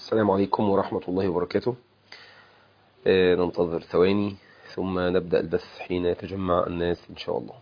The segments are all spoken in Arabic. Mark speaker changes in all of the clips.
Speaker 1: السلام عليكم ورحمة الله وبركاته. ننتظر ثواني ثم نبدأ البث حين يتجمع الناس إن شاء الله.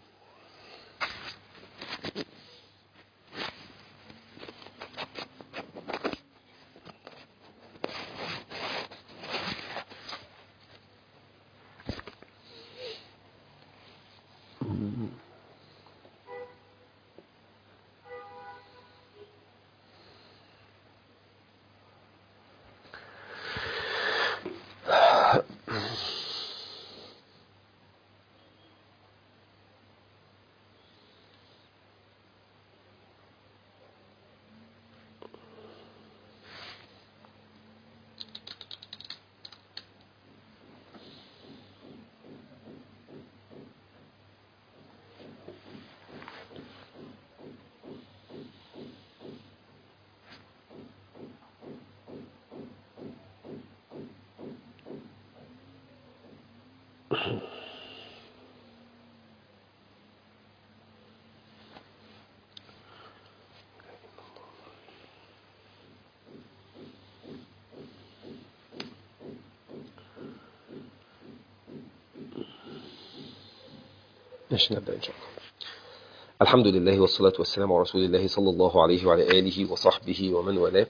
Speaker 1: ماشي، نبدأ إن شاء الله. الحمد لله والصلاة والسلام على رسول الله صلى الله عليه وعلى آله وصحبه ومن والاه.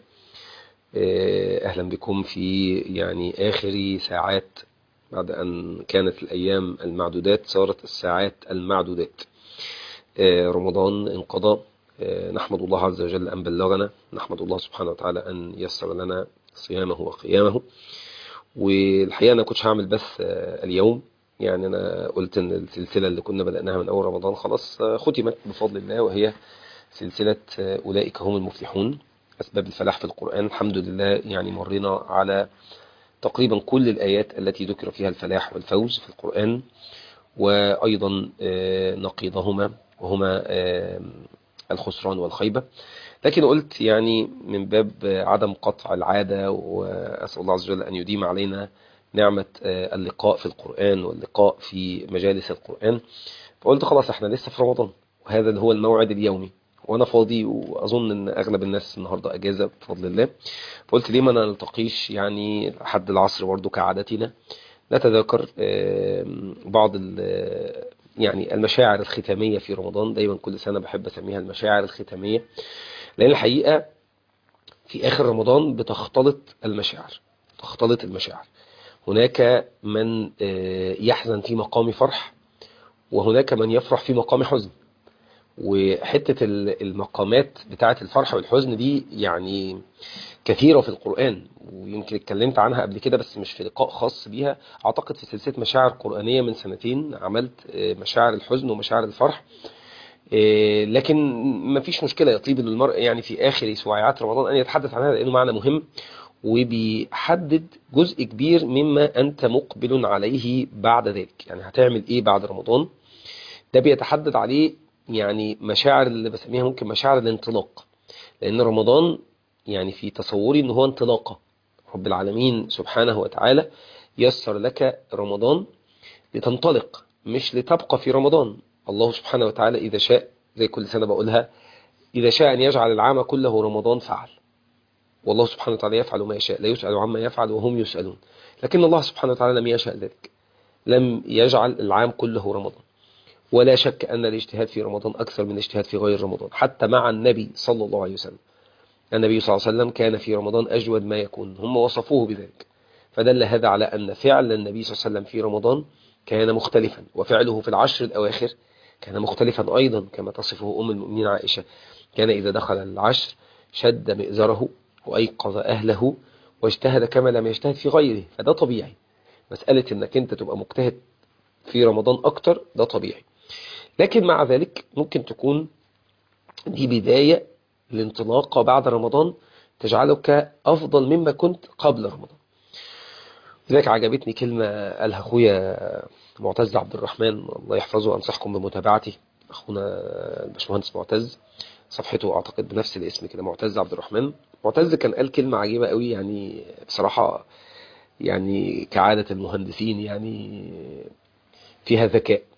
Speaker 1: أهلا بكم في آخر ساعات بعد أن كانت الأيام المعدودات صارت الساعات المعدودات. رمضان انقضى. نحمد الله عز وجل أن بلغنا، نحمد الله سبحانه وتعالى أن يسر لنا صيامه وقيامه. والحقيقة أنا كنتش هعمل بث اليوم، أنا قلت أن السلسلة اللي كنا بدأناها من أول رمضان خلاص ختمت بفضل الله، وهي سلسلة أولئك هم المفلحون، أسباب الفلاح في القرآن. الحمد لله مرينا على تقريبا كل الآيات التي ذكر فيها الفلاح والفوز في القرآن، وأيضا نقيضهما وهما الخسران والخيبة. لكن قلت من باب عدم قطع العادة، وأسأل الله عز وجل أن يديم علينا نعمة اللقاء في القرآن واللقاء في مجالس القرآن، فقلت خلاص احنا لسه في رمضان، وهذا اللي هو الموعد اليومي، وانا فاضي، واظن ان اغلب الناس النهارده اجازه بفضل الله. فقلت ليه ما نلتقيش لحد العصر برضو كعادتنا، نتذاكر بعض المشاعر الختاميه في رمضان. دايما كل سنه بحب اسميها المشاعر الختاميه، لان الحقيقه في اخر رمضان بتختلط المشاعر. هناك من يحزن في مقام فرح، وهناك من يفرح في مقام حزن. وحتة المقامات بتاعة الفرح والحزن دي كثيرة في القرآن، ويمكن اتكلمت عنها قبل كده بس مش في لقاء خاص بيها. اعتقد في سلسلة مشاعر قرآنية من سنتين عملت مشاعر الحزن ومشاعر الفرح. لكن ما فيش مشكلة، يطيب للمرء في آخر سواعات رمضان أن يتحدث عنها، لأنه معنى مهم وبيحدد جزء كبير مما أنت مقبل عليه بعد ذلك. هتعمل إيه بعد رمضان؟ ده بيتحدد عليه مشاعر اللي بسميها ممكن مشاعر الانطلاق، لأن رمضان في تصوري إن هو انطلاقة. رب العالمين سبحانه وتعالى يسر لك رمضان لتنطلق، مش لتبقى في رمضان. الله سبحانه وتعالى إذا شاء، زي كل سنة بقولها، إذا شاء أن يجعل العام كله رمضان فعل، والله سبحانه وتعالى يفعل ما يشاء، لا يسأل عما يفعل وهم يسألون. لكن الله سبحانه وتعالى لم يشاء ذلك، لم يجعل العام كله رمضان. ولا شك أن الاجتهاد في رمضان أكثر من الاجتهاد في غير رمضان، حتى مع النبي صلى الله عليه وسلم. النبي صلى الله عليه وسلم كان في رمضان أجود ما يكون، هم وصفوه بذلك، فدل هذا على أن فعل النبي صلى الله عليه وسلم في رمضان كان مختلفا، وفعله في العشر الأواخر كان مختلفا أيضا، كما تصفه أم المؤمنين عائشة: كان إذا دخل العشر شد مئزره وأيقظ أهله واجتهد كما لم يجتهد في غيره. فده طبيعي، مسألة أنك أنت تبقى مجتهد في رمضان أكتر ده طبيعي. لكن مع ذلك ممكن تكون دي بداية الانطلاقة بعد رمضان تجعلك أفضل مما كنت قبل رمضان. لذلك عجبتني كلمة قالها أخويا معتز عبد الرحمن، الله يحفظه، أنصحكم بمتابعته. أخونا الباشمهندس معتز، صفحته أعتقد بنفس الاسم كده، معتز عبد الرحمن. معتز كان قال كلمة عجيبة قوي، بصراحة كعادة المهندسين فيها ذكاء.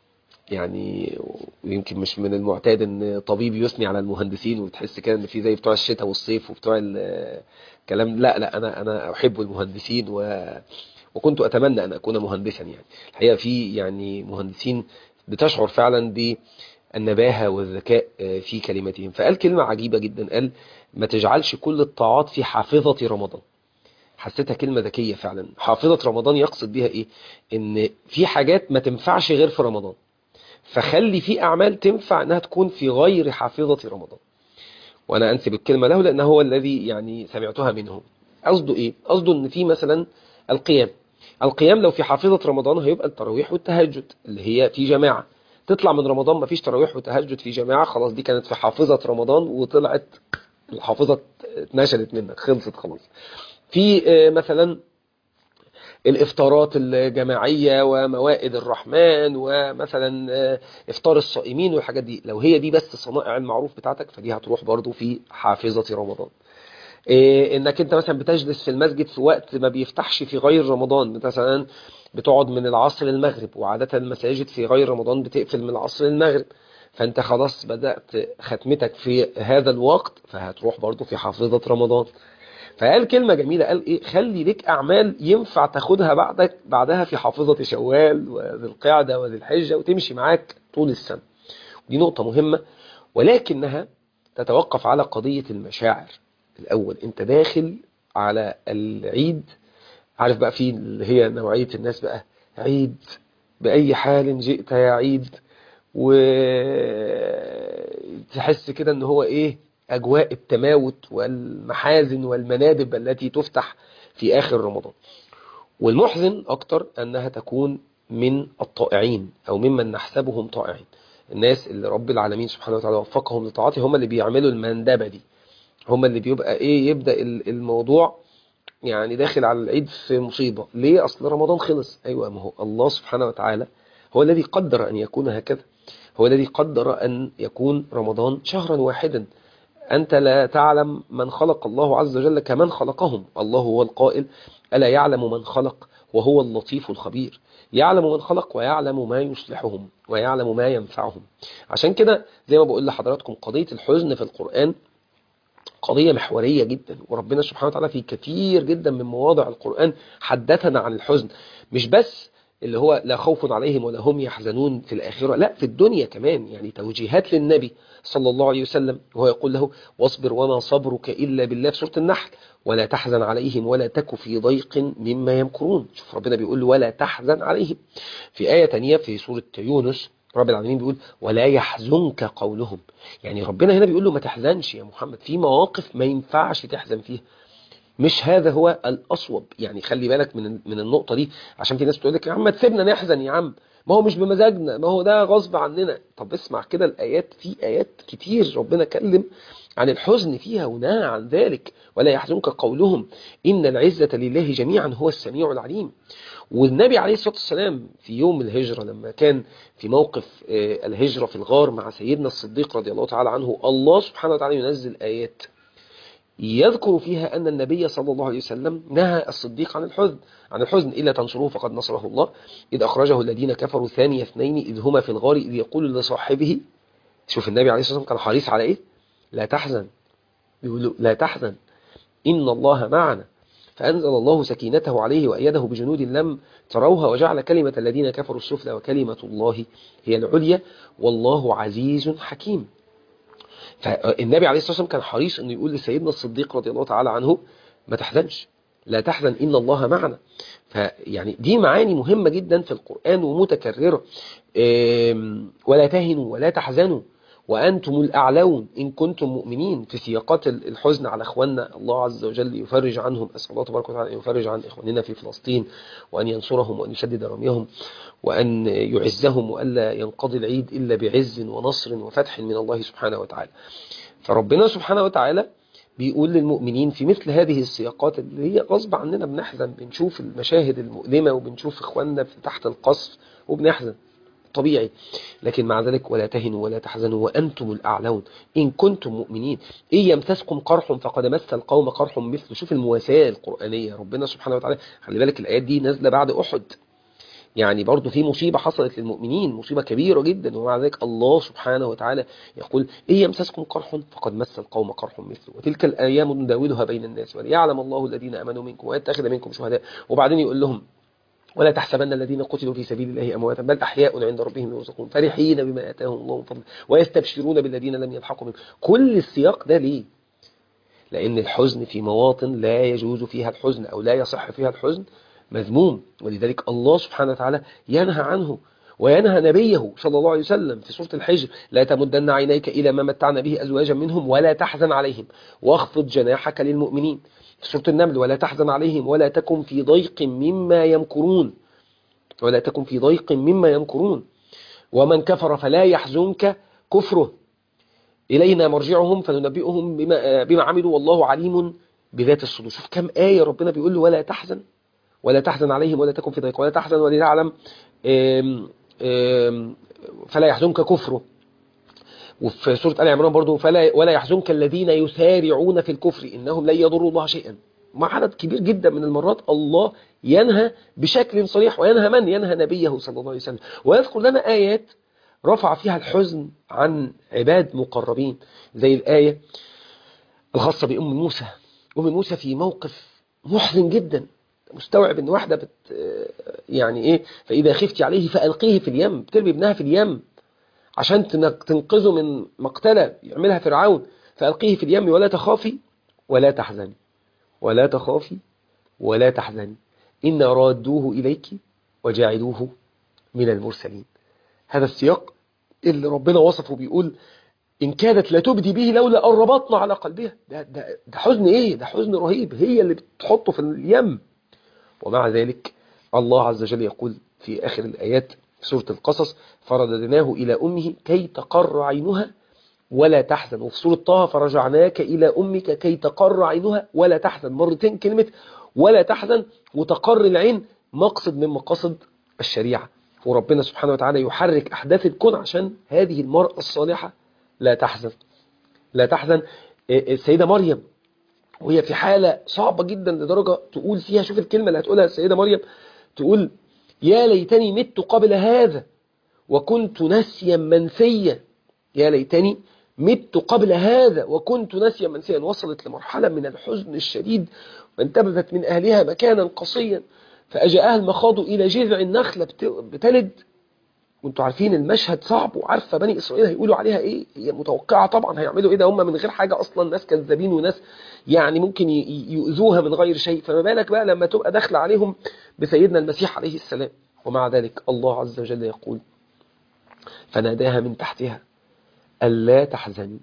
Speaker 1: يعني ويمكن مش من المعتاد ان طبيب يثني على المهندسين، وتحس كده ان في زي بتوع الشتاء والصيف وبتوع الكلام. لا لا، انا احب المهندسين وكنت اتمنى ان اكون مهندسا. يعني الحقيقه في يعني مهندسين بتشعر فعلا بالنباهه والذكاء في كلماتهم. فقال كلمه عجيبه جدا، قال: ما تجعلش كل الطاعات في حافظه رمضان. حسيتها كلمه ذكيه فعلا. حافظه رمضان يقصد بها ايه؟ ان في حاجات ما تنفعش غير في رمضان، فخلي في أعمال تنفع أنها تكون في غير حافظة رمضان. وأنا أنسب الكلمة له لأنه هو الذي يعني سمعتها منه. قصده إيه؟ قصده أن في مثلا القيام. القيام لو في حافظة رمضان هيبقى التراويح والتهجد اللي هي في جماعة. تطلع من رمضان ما فيش تراويح وتهجد في جماعة، خلاص دي كانت في حافظة رمضان وطلعت الحافظة اتنشلت منك، خلصت خلاص. في مثلا الإفطارات الجماعية وموائد الرحمن ومثلا إفطار الصائمين والحاجات دي، لو هي دي بس صنائع المعروف بتاعتك فدي هتروح برضو في حافظة رمضان. إنك أنت مثلا بتجلس في المسجد في وقت ما بيفتحش في غير رمضان، مثلا بتقعد من العصر للمغرب، وعادة المساجد في غير رمضان بتقفل من العصر للمغرب، فأنت خلاص بدأت ختمتك في هذا الوقت فهتروح برضو في حافظة رمضان. فقال كلمة جميلة، قال ايه: خلي لك اعمال ينفع تاخدها بعدها في حافظة شوال وذي القعدة وذي الحجة وتمشي معاك طول السنة. دي نقطة مهمة، ولكنها تتوقف على قضية المشاعر. الاول انت داخل على العيد، عارف بقى في اللي هي نوعية الناس بقى: عيد بأي حال جئت يا عيد، وتحس كده ان هو ايه، اجواء التماوت والمحازن والمنادب التي تفتح في اخر رمضان. والمحزن اكتر انها تكون من الطائعين او ممن نحسبهم طائعين. الناس اللي رب العالمين سبحانه وتعالى وفقهم لطاعته هم اللي بيعملوا المندبة دي، هم اللي بيبقى ايه، يبدأ الموضوع يعني داخل على العيد في مصيبة. ليه؟ أصل رمضان خلص. أيوة، ما هو الله سبحانه وتعالى هو الذي قدر أن يكون هكذا، هو الذي قدر أن يكون رمضان شهرا واحدا. أنت لا تعلم من خلق الله عز وجل كمن خلقهم. الله هو القائل: ألا يعلم من خلق وهو اللطيف الخبير. يعلم من خلق ويعلم ما يصلحهم ويعلم ما ينفعهم. عشان كده زي ما بقول لحضراتكم، قضية الحزن في القرآن قضية محورية جدا، وربنا سبحانه وتعالى في كثير جدا من مواضع القرآن حدثنا عن الحزن. مش بس اللي هو لا خوف عليهم ولا هم يحزنون في الآخرة، لا، في الدنيا كمان. يعني توجيهات للنبي صلى الله عليه وسلم وهو يقول له: واصبر وما صبرك إلا بالله، في سورة النحل: ولا تحزن عليهم ولا تك في ضيق مما يمكرون. شوف ربنا بيقول له ولا تحزن عليهم. في آية تانية في سورة يونس رب العالمين بيقول: ولا يحزنك قولهم. يعني ربنا هنا بيقول له ما تحزنش يا محمد في مواقف ما ينفعش تحزن فيها. مش هذا هو الأصوب. يعني خلي بالك من النقطة دي، عشان في ناس تقول لك: يا عم تسيبنا نحزن يا عم، ما هو مش بمزاجنا، ما هو ده غصب عننا. طب اسمع كده الآيات، في آيات كتير ربنا كلم عن الحزن فيها ونهى عن ذلك. ولا يحزنك قولهم إن العزة لله جميعا هو السميع العليم. والنبي عليه الصلاة والسلام في يوم الهجرة لما كان في موقف الهجرة في الغار مع سيدنا الصديق رضي الله تعالى عنه، الله سبحانه وتعالى ينزل آيات يذكر فيها أن النبي صلى الله عليه وسلم نهى الصديق عن الحزن: إلا تنصروه فقد نصره الله إذ أخرجه الذين كفروا ثاني اثنين إذ هما في الغار إذ يقول لصاحبه. شوف النبي عليه الصلاة والسلام كان حريص على إيه؟ لا تحزن. بيقول له لا تحزن إن الله معنا، فأنزل الله سكينته عليه وأيده بجنود لم تروها وجعل كلمة الذين كفروا السفلى وكلمة الله هي العليا والله عزيز حكيم. فالنبي عليه الصلاة والسلام كان حريص أنه يقول لسيدنا الصديق رضي الله تعالى عنه: ما تحزنش، لا تحزن إن الله معنا. فيعني دي معاني مهمة جدا في القرآن ومتكررة. ولا تهنوا ولا تحزنوا وأنتم الأعلون إن كنتم مؤمنين، في سياقات الحزن على إخواننا الله عز وجل يفرج عنهم. أسأل الله تبارك وتعالى أن يفرج عن إخواننا في فلسطين وأن ينصرهم وأن يشدد رميهم وأن يعزهم وألا ينقضي العيد إلا بعز ونصر وفتح من الله سبحانه وتعالى. فربنا سبحانه وتعالى بيقول للمؤمنين في مثل هذه السياقات اللي هي غصب عننا بنحزن، بنشوف المشاهد المؤلمة وبنشوف إخواننا في تحت القصف وبنحزن طبيعي، لكن مع ذلك ولا تهنوا ولا تحزنوا وأنتم الأعلون إن كنتم مؤمنين إن يمسسكم قرح فقد مس القوم قرح مثله. شوف المواساة القرآنية. ربنا سبحانه وتعالى خلي بالك الآيات دي نازلة بعد أحد. يعني برضو في مصيبة حصلت للمؤمنين، مصيبة كبيرة جدا، ومع ذلك الله سبحانه وتعالى يقول إن يمسسكم قرح فقد مس القوم قرح مثله وتلك الأيام نداولها بين الناس وليعلم الله الذين آمنوا منكم ويتخذ منكم شهداء. وبعدين يقول لهم ولا تحسبن الذين قتلوا في سبيل الله أمواتا بل أحياء عند ربهم يرزقون فرحين بما آتاهم الله من فضله ويستبشرون بالذين لم يلحقوا منهم. كل السياق ده ليه؟ لأن الحزن في مواطن لا يجوز فيها الحزن أو لا يصح فيها الحزن مذموم، ولذلك الله سبحانه وتعالى ينهى عنه وينهى نبيه صلى الله عليه وسلم في سورة الحجر لا تمدن عينيك إلى ما متعنا به أزواجا منهم ولا تحزن عليهم واخفض جناحك للمؤمنين. في سورة النمل ولا تحزن عليهم ولا تكن في ضيق مما يمكرون، ولا تكن في ضيق مما يمكرون ومن كفر فلا يحزنك كفره إلينا مرجعهم فننبئهم بما عملوا والله عليم بذات الصدور. شوف كم آية ربنا بيقول له ولا تحزن، ولا تحزن عليهم ولا تكن في ضيق، ولا تحزن ولتعلم فلا يحزنك كفره. وفي سورة آل عمران برضو ولا يحزنك الذين يسارعون في الكفر إنهم لن يضروا الله شيئا. مع عدد كبير جدا من المرات الله ينهى بشكل صريح، وينهى من؟ ينهى نبيه صلى الله عليه وسلم، ويذكر لنا آيات رفع فيها الحزن عن عباد مقربين، زي الآية الخاصة بأم موسى. أم موسى في موقف محزن جدا، مستوعب ان واحدة يعني ايه فإذا خفتي عليه فألقيه في اليم، بترمي ابنها في اليم عشان تنقذه من مقتلة يعملها فرعون، فألقيه في اليم ولا تخافي ولا تحزني، ولا تخافي ولا تحزني إن رادوه إليك وجاعلوه من المرسلين. هذا السياق اللي ربنا وصفه بيقول إن كادت لا تبدي به لولا أن ربطنا على قلبها. ده حزن إيه؟ ده حزن رهيب، هي اللي بتحطه في اليم. ومع ذلك الله عز وجل يقول في آخر الآيات سورة القصص فرددناه إلى أمه كي تقر عينها ولا تحزن. وفي سورة طه فرجعناك إلى أمك كي تقر عينها ولا تحزن. مرتين كلمة ولا تحزن وتقر العين مقصد من مقاصد الشريعة، وربنا سبحانه وتعالى يحرك أحداث الكون عشان هذه المرأة الصالحة لا تحزن. لا تحزن. السيدة مريم وهي في حالة صعبة جدا لدرجة تقول فيها، شوف الكلمة اللي هتقولها السيدة مريم، تقول يا ليتني مت قبل هذا وكنت نسيا منسيا. يا ليتني مت قبل هذا وكنت نسيا منسيا. وصلت لمرحلة من الحزن الشديد وانتبذت من أهلها مكانا قصيا فأجاءها المخاض إلى جذع النخلة بتلد. وانتوا عارفين المشهد صعب، وعارفة بني إسرائيل هيقولوا عليها إيه، هي متوقعة طبعا هيعملوا إيه، ده هم من غير حاجة أصلا ناس كذابين وناس يعني ممكن يؤذوها من غير شيء، فما بالك بقى لما تبقى داخلة عليهم بسيدنا المسيح عليه السلام. ومع ذلك الله عز وجل يقول فناداها من تحتها ألا تحزني.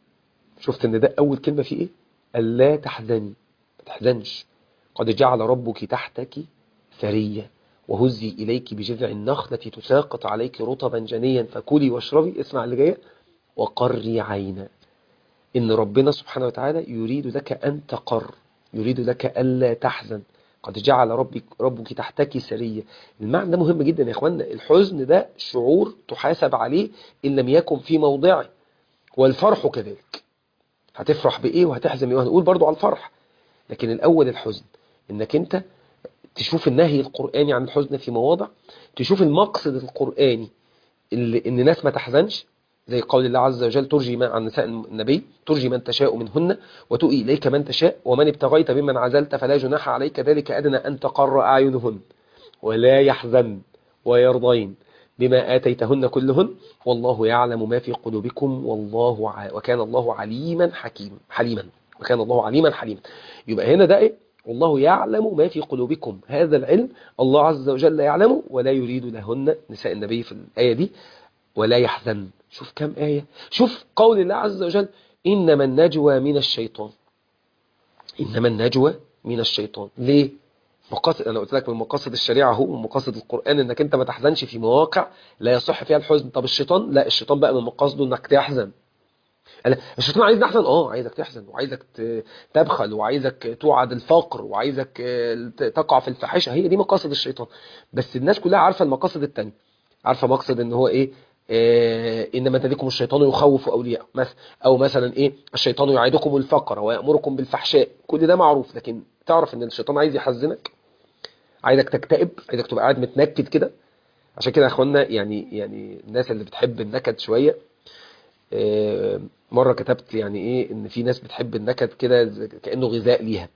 Speaker 1: شفت ان ده أول كلمة فيه إيه؟ ألا تحزني، ما تحزنش، قد جعل ربك تحتك ثريا وهزي إليك بجذع النخلة تساقط عليك رطبا جنيا فكلي واشربي. اسمع اللي جايه وقري عينا. إن ربنا سبحانه وتعالى يريد لك أن تقر، يريد لك ألا تحزن. قد جعل ربك تحتك سرية. المعنى ده مهم جدا يا إخوانا. الحزن ده شعور تحاسب عليه إن لم يكن في موضعه، والفرح كذلك. هتفرح بإيه وهتحزن بإيه، وهنقول برضو على الفرح. لكن الأول الحزن، إنك أنت تشوف النهي القرآني عن الحزن في مواضع، تشوف المقصد القرآني اللي إن الناس ما تحزنش، زي قول الله عز وجل ترجي من عن نساء النبي ترجي من تشاء منهن وتؤي إليك من تشاء ومن ابتغيت ممن عزلت فلا جناح عليك ذلك أدنى أن تقر أعينهن ولا يحزن ويرضين بما آتيتهن كلهن والله يعلم ما في قلوبكم وكان الله عليما حليما وكان الله عليما حليما. يبقى هنا ده إيه؟ والله يعلم ما في قلوبكم، هذا العلم الله عز وجل يعلمه ولا يريد لهن نساء النبي في الآية دي ولا يحزن. شوف كم آية. شوف قول الله عز وجل إنما النجوى من الشيطان. إنما النجوى من الشيطان. ليه؟ مقاصد، أنا قلت لك من مقاصد الشريعة هو من مقاصد القرآن إنك أنت ما تحزنش في مواقع لا يصح فيها الحزن. طب الشيطان؟ لا، الشيطان بقى من مقاصده إنك تحزن. الشيطان عايز نحزن، عايزك تحزن وعايزك تبخل وعايزك توعد الفقر وعايزك تقع في الفاحشة. هي دي مقاصد الشيطان. بس الناس كلها عارفة المقاصد التانية، عارفة مقصد إن هو إيه، إنما تلكم الشيطان يخوف أولياءه مثلا، أو مثلا إيه الشيطان يعيدكم الفقر ويأمركم بالفحشاء. كل ده معروف، لكن تعرف إن الشيطان عايز يحزنك، عايزك تكتئب، عايزك تبقى قاعد متنكد كده. عشان كده يا اخوانا يعني الناس اللي بتحب النكد شويه، مره كتبت يعني ايه ان في ناس بتحب النكد كده كانه غذاء ليها.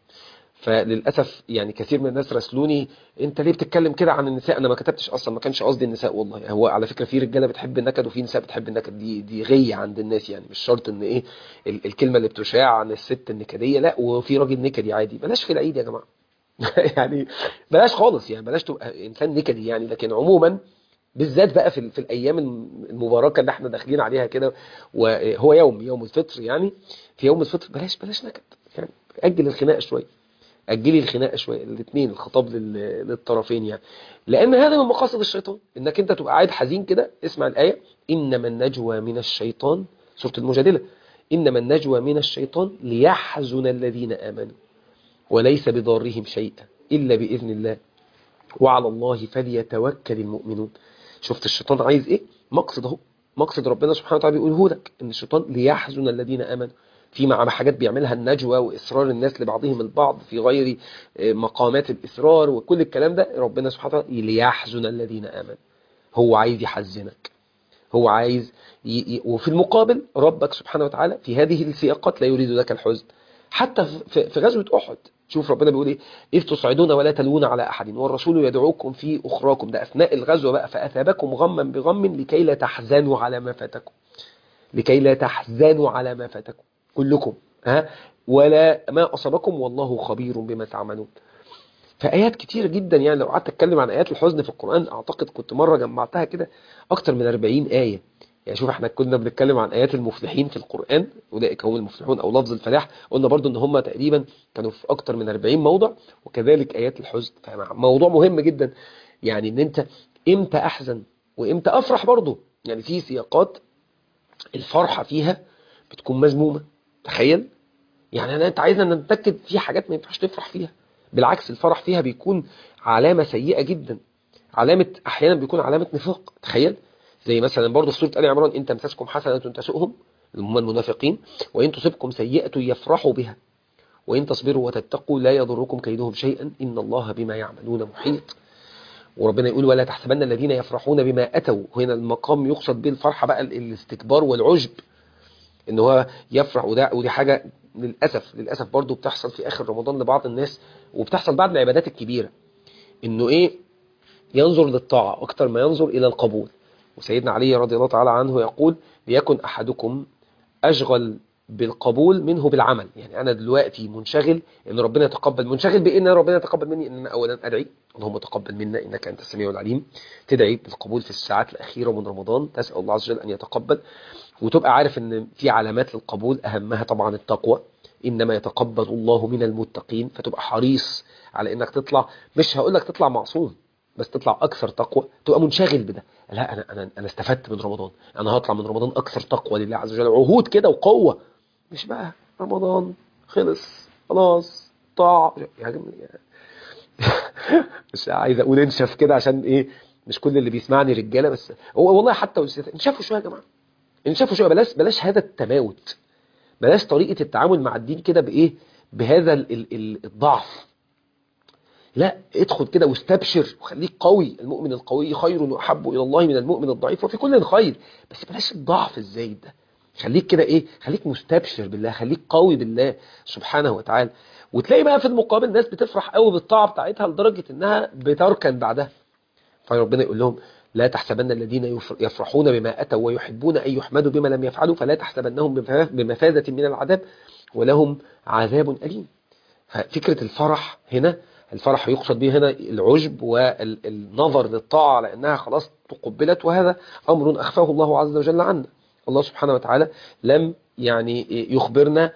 Speaker 1: فللاسف يعني كثير من الناس راسلوني انت ليه بتتكلم كده عن النساء؟ انا ما كتبتش اصلا، ما كانش قصدي النساء والله. هو على فكره في رجاله بتحب النكد وفي نساء بتحب النكد، دي غيه عند الناس يعني. مش شرط ان ايه الكلمه اللي بتشاع عن الست النكديه، لا، وفي راجل نكدي عادي. بلاش في العيد يا جماعه. يعني بلاش خالص، يعني بلاش تبقى انسان نكدي يعني. لكن عموما بالذات بقى في الايام المباركه اللي احنا داخلين عليها كده، وهو يوم الفطر يعني. في يوم الفطر بلاش نكد يعني. اجل الخناقه شويه، اجلي الخناقه شويه، الاثنين الخطاب للطرفين يعني. لان هذا من مقاصد الشيطان، انك انت تبقى قاعد حزين كده. اسمع الايه: انما النجوى من الشيطان، سوره المجادله، انما النجوى من الشيطان ليحزن الذين امنوا وليس بضارهم شيئا الا باذن الله وعلى الله فليتوكل المؤمنون. شفت الشيطان عايز ايه؟ مقصد اهو، مقصد ربنا سبحانه وتعالى بيقوله لك ان الشيطان ليحزن الذين امنوا. في مع حاجات بيعملها النجوى واصرار الناس لبعضهم البعض في غير مقامات الاصرار وكل الكلام ده، ربنا سبحانه وتعالى ليحزن الذين امنوا. هو عايز يحزنك، هو عايز وفي المقابل ربك سبحانه وتعالى في هذه السياقات لا يريد لك الحزن. حتى في غزوة أحد، شوف ربنا بيقول ايه: إذ تصعدون ولا تلوون على أحد والرسول يدعوكم في أخراكم. ده أثناء الغزوة بقى: فأثابكم غما بغم لكي لا تحزنوا على ما فاتكم، لكي لا تحزنوا على ما فاتكم كلكم، ولا ما أصابكم والله خبير بما تعملون. فآيات كتير جدا يعني. لو قعدت أتكلم عن آيات الحزن في القرآن أعتقد كنت مرة جمعتها كده أكتر من 40 آية يعني. شوف احنا كنا بنتكلم عن آيات المفلحين في القرآن، أولئك هم المفلحون أو لفظ الفلاح، قلنا برضو إن هم تقريبا كانوا في أكتر من 40 موضع. وكذلك آيات الحزن، فموضوع مهم جدا يعني. إن أنت إمتى أحزن وإمتى أفرح برضو يعني. في سياقات الفرحة فيها بتكون مذمومة، تخيل يعني. انت عايزنا نتأكد في حاجات ما ينفعش تفرح فيها. بالعكس الفرح فيها بيكون علامة سيئة جدا، علامة احيانا بيكون علامة نفاق، تخيل. زي مثلا برضه في سورة آل عمران: ان تمسسكم حسنة تسؤهم، اللي هم المنافقين، وان تصبكم سيئة يفرحوا بها، وان تصبروا وتتقوا لا يضركم كيدهم شيئا ان الله بما يعملون محيط. وربنا يقول: ولا تحسبن الذين يفرحون بما اتوا. هنا المقام يقصد به الفرحة بقى الاستكبار والعجب، ان هو يفرح. ودي حاجة للأسف برضو بتحصل في آخر رمضان لبعض الناس، وبتحصل بعد العبادات الكبيرة. انه ايه؟ ينظر للطاعة اكتر ما ينظر الى القبول. وسيدنا علي رضي الله تعالى عنه يقول: ليكن احدكم اشغل بالقبول منه بالعمل. يعني انا دلوقتي منشغل ان ربنا يتقبل، منشغل بان ربنا يتقبل مني، ان انا اولا ادعي اللهم تقبل منا انك انت السميع العليم. تدعي بالقبول في الساعات الاخيره من رمضان، تسال الله عز وجل ان يتقبل. وتبقى عارف ان في علامات للقبول، اهمها طبعا التقوى: انما يتقبل الله من المتقين. فتبقى حريص على انك تطلع، مش هقول لك تطلع معصوم، بس تطلع اكثر تقوى. تبقى منشغل بده: لا، انا استفدت من رمضان، انا هطلع من رمضان اكثر تقوى لله عز وجل. عهود كده وقوه، مش بقى رمضان خلص خلاص طاع يا جماعه. مش عايز اقول انشف كده عشان ايه، مش كل اللي بيسمعني رجاله، بس هو والله حتى انشفوا شويه يا جماعه، انشفوا شويه. بلاش هذا التماوت، بلاش طريقه التعامل مع الدين كده بايه، بهذا الضعف. لا، ادخل كده واستبشر وخليك قوي. المؤمن القوي خير واحب الى الله من المؤمن الضعيف وفي كل خير. بس بلاش الضعف الزايد ده. خليك كده ايه، خليك مستبشر بالله، خليك قوي بالله سبحانه وتعالى. وتلاقي بقى في المقابل ناس بتفرح قوي بالطاعه بتاعتها لدرجه انها بتركن بعدها. فربنا يقول لهم: لا تحسبن الذين يفرحون بما اتوا ويحبون ان يحمدوا بما لم يفعلوا فلا تحسبنهم بمفازه من العذاب ولهم عذاب اليم. ففكرة الفرح هنا، الفرح يقصد به هنا العجب والنظر للطاعة على أنها خلاص تقبلت، وهذا أمر أخفاه الله عز وجل عنا. الله سبحانه وتعالى لم يعني يخبرنا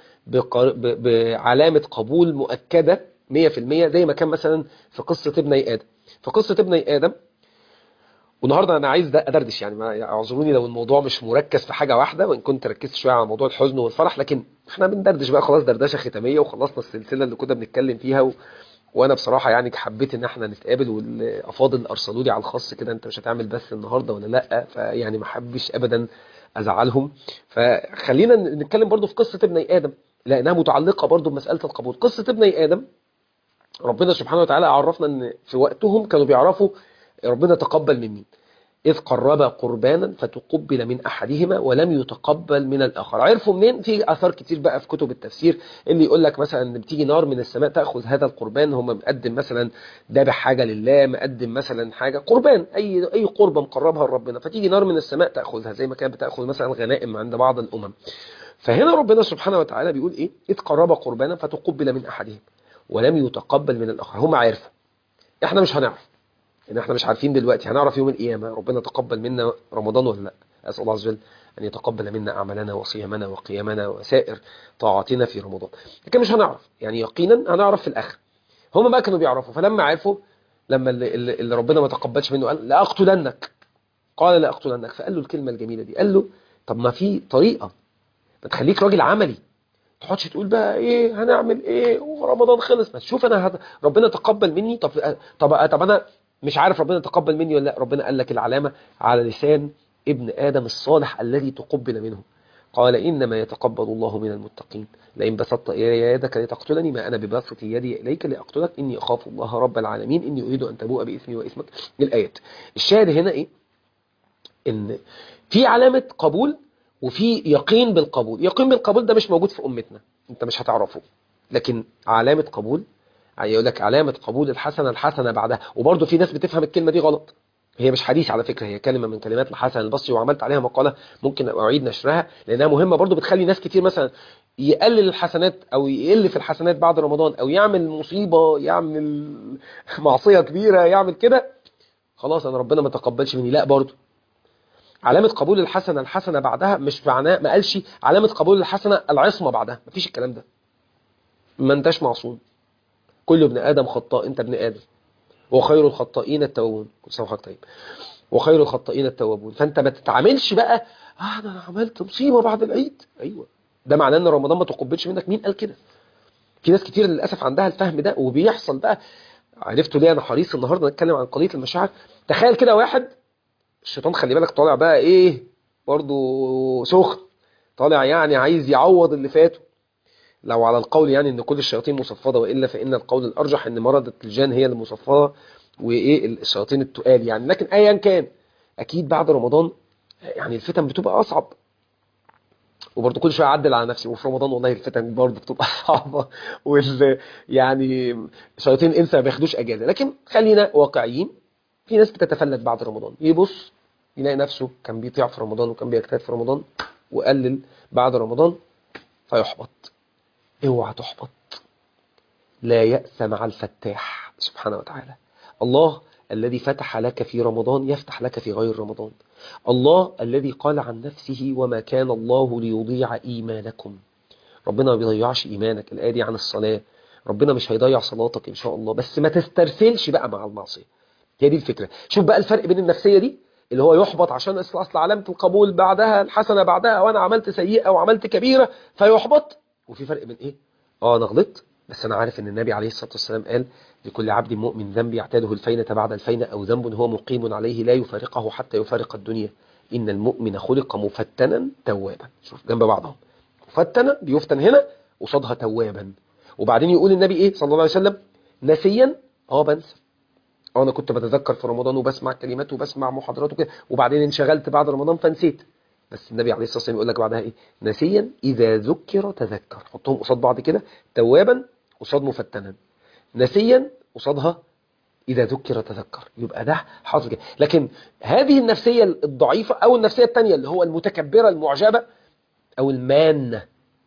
Speaker 1: بعلامة قبول مؤكدة 100%، زي ما كان مثلا في قصة ابني آدم. في قصة ابني آدم، والنهارده انا عايز ده ادردش يعني. اعذروني لو الموضوع مش مركز في حاجه واحده، وان كنت ركزت شويه على موضوع الحزن والفرح، لكن احنا بندردش بقى خلاص، دردشه ختاميه، وخلصنا السلسله اللي كنا بنتكلم فيها وانا بصراحه يعني حبيت ان احنا نتقابل. والافاضل ارسلوا لي على الخاص كده: انت مش هتعمل بس النهارده ولا لا؟ فيعني ما حبش ابدا ازعلهم. فخلينا نتكلم برضو في قصه ابني ادم، لانها متعلقه برضو بمساله القبول. قصه ابني ادم ربنا سبحانه وتعالى عرفنا ان في وقتهم كانوا بيعرفوا ربنا تقبل من مين. إذ قربا قربانا فتقبل من أحدهما ولم يتقبل من الآخر. عرفوا منين؟ في آثار كتير بقى في كتب التفسير اللي يقول لك مثلا ان بتيجي نار من السماء تأخذ هذا القربان، هم مقدم مثلا ذابح حاجة لله، مقدم مثلا حاجة قربان، أي قربة مقربها لربنا، فتيجي نار من السماء تأخذها زي ما كانت بتأخذ مثلا غنائم عند بعض الأمم. فهنا ربنا سبحانه وتعالى بيقول إيه؟ إذ قربا قربانا فتقبل من أحدهم ولم يتقبل من الآخر. هم عرفوا، احنا مش هنعرف، ان احنا مش عارفين دلوقتي، هنعرف يوم القيامة ربنا تقبل منا رمضان ولا لا. أسأل الله عز وجل أن يتقبل منا أعمالنا وصيامنا وقيامنا وسائر طاعاتنا في رمضان. لكن مش هنعرف، يعني يقينا هنعرف في الآخر. هم بقى كانوا بيعرفوا، فلما عرفوا، لما اللي ربنا ما تقبلش منه قال لأقتلنك، قال لأقتلنك، فقال له الكلمة الجميلة دي، قال له طب ما في طريقة، ما تخليك راجل عملي، ما تقعدش تقول بقى ايه هنعمل ايه ورمضان خلص، بس شوف انا ربنا تقبل مني. طب انا مش عارف ربنا تقبل مني ولا لا. ربنا قال لك العلامة على لسان ابن آدم الصالح الذي تقبل منه، قال إنما يتقبل الله من المتقين، لئن بسطت يدك لتقتلني ما أنا بباسط يدي إليك لأقتلك إني أخاف الله رب العالمين إني أريد أن تبوء بإثمي وإثمك. الآيات الشاهد هنا إيه؟ إن في علامة قبول وفي يقين بالقبول. يقين بالقبول ده مش موجود في أمتنا، أنت مش هتعرفه، لكن علامة قبول، يقول لك علامة قبول الحسنة بعدها. وبرضه في ناس بتفهم الكلمة دي غلط، هي مش حديث على فكرة، هي كلمة من كلمات الحسن البصري، وعملت عليها مقالة ممكن أعيد نشرها لأنها مهمة برضه، بتخلي ناس كتير مثلا يقلل الحسنات أو يقل في الحسنات بعد رمضان، أو يعمل مصيبة، يعمل معصية كبيرة، يعمل كده، خلاص أنا ربنا ما تقبلش مني. لا، برضه علامة قبول الحسنة بعدها مش معناه، ما قالش علامة قبول الحسنة العصمة بعدها، مفيش الكلام ده، ما انتش معصوم، كل ابن آدم خطاء، انت ابن آدم، وخير الخطائين التوابون، كل سنة وحضرتك طيب، وخير الخطائين التوابون. فانت ما تتعاملش بقى ده انا عملت مصيبة بعد العيد، ايوه ده معناه ان رمضان ما تقبلش منك. مين قال كده؟ في ناس كتير للاسف عندها الفهم ده وبيحصل بقى. عرفتوا ليه انا حريص النهارده نتكلم عن قضية المشاعر؟ تخيل كده واحد، الشيطان خلي بالك طالع بقى ايه برضو سخن، طالع يعني عايز يعوض اللي فاته، لو على القول يعني ان كل الشياطين مصفدة، وإلا فإن القول الأرجح ان مردة الجان هي المصفدة وايه الشياطين التقال يعني. لكن ايا كان، اكيد بعد رمضان يعني الفتن بتبقى اصعب، وبرضه كل شويه اعدل على نفسي، وفي رمضان والله الفتن برضه بتبقى صعبه يعني شياطين الانس ما بياخدوش اجازه. لكن خلينا واقعيين، في ناس بتتفلت بعد رمضان، يبص يلاقي نفسه كان بيطيع في رمضان وكان بيجتهد في رمضان وقلل بعد رمضان فيحبط. اوعى تحبط، لا يأس مع الفتاح سبحانه وتعالى. الله الذي فتح لك في رمضان يفتح لك في غير رمضان. الله الذي قال عن نفسه وما كان الله ليضيع إيمانكم، ربنا ما بيضيعش إيمانك. الآية دي عن الصلاة، ربنا مش هيضيع صلاتك إن شاء الله، بس ما تسترسلش بقى مع المعصية. هي دي الفكرة. شوف بقى الفرق بين النفسية دي اللي هو يحبط عشان أصل علامة القبول بعدها الحسنة بعدها، وأنا عملت سيئة وعملت كبيرة فيحبط، وفي فرق بين إيه؟ أنا غلطت، بس أنا عارف إن النبي عليه الصلاة والسلام قال لكل عبد مؤمن ذنب يعتاده الفينة بعد الفينة، أو ذنب هو مقيم عليه لا يفارقه حتى يفارق الدنيا، إن المؤمن خلق مفتنا توابا. شوف جنب بعضهم، مفتنا بيفتن هنا وصادها توابا. وبعدين يقول النبي إيه صلى الله عليه وسلم؟ نسيا بنسى، انا كنت بتذكر في رمضان وبسمع كلمات وبسمع محاضرات وكده، وبعدين انشغلت بعد رمضان فنسيت. بس النبي عليه الصلاه والسلام يقول لك بعدها ايه؟ نسيا اذا ذكر تذكر. حطهم قصاد بعض كده، توابا قصاد مفتنا، نسيا قصادها اذا ذكر تذكر، يبقى ده حاصل كده. لكن هذه النفسيه الضعيفه او النفسيه الثانيه اللي هو المتكبره المعجبه او المانه،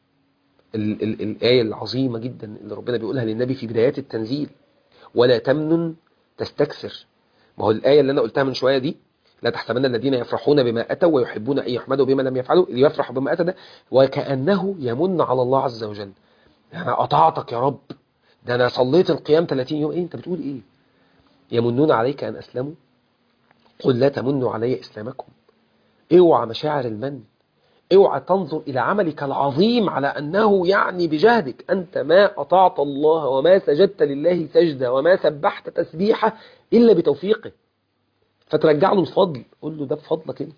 Speaker 1: الايه العظيمه جدا اللي ربنا بيقولها للنبي في بدايات التنزيل، ولا تمنن تستكثر. ما هو الآية اللي أنا قلتها من شوية دي، لا تحسبن الذين يفرحون بما أتوا ويحبون أن يحمدوا بما لم يفعلوا، اللي يفرح بما أتى ده وكأنه يمن على الله عز وجل، يعني قطعتك يا رب، ده أنا صليت القيام 30 يوم، إيه أنت بتقول إيه؟ يمنون عليك أن أسلموا قل لا تمنوا علي إسلامكم. اوعى مشاعر المن، اوعى تنظر إلى عملك العظيم على أنه يعني بجهدك، أنت ما أطعت الله وما سجدت لله سجدة وما سبحت تسبيحة إلا بتوفيقه، فترجع له الفضل، قول له ده بفضلك انت،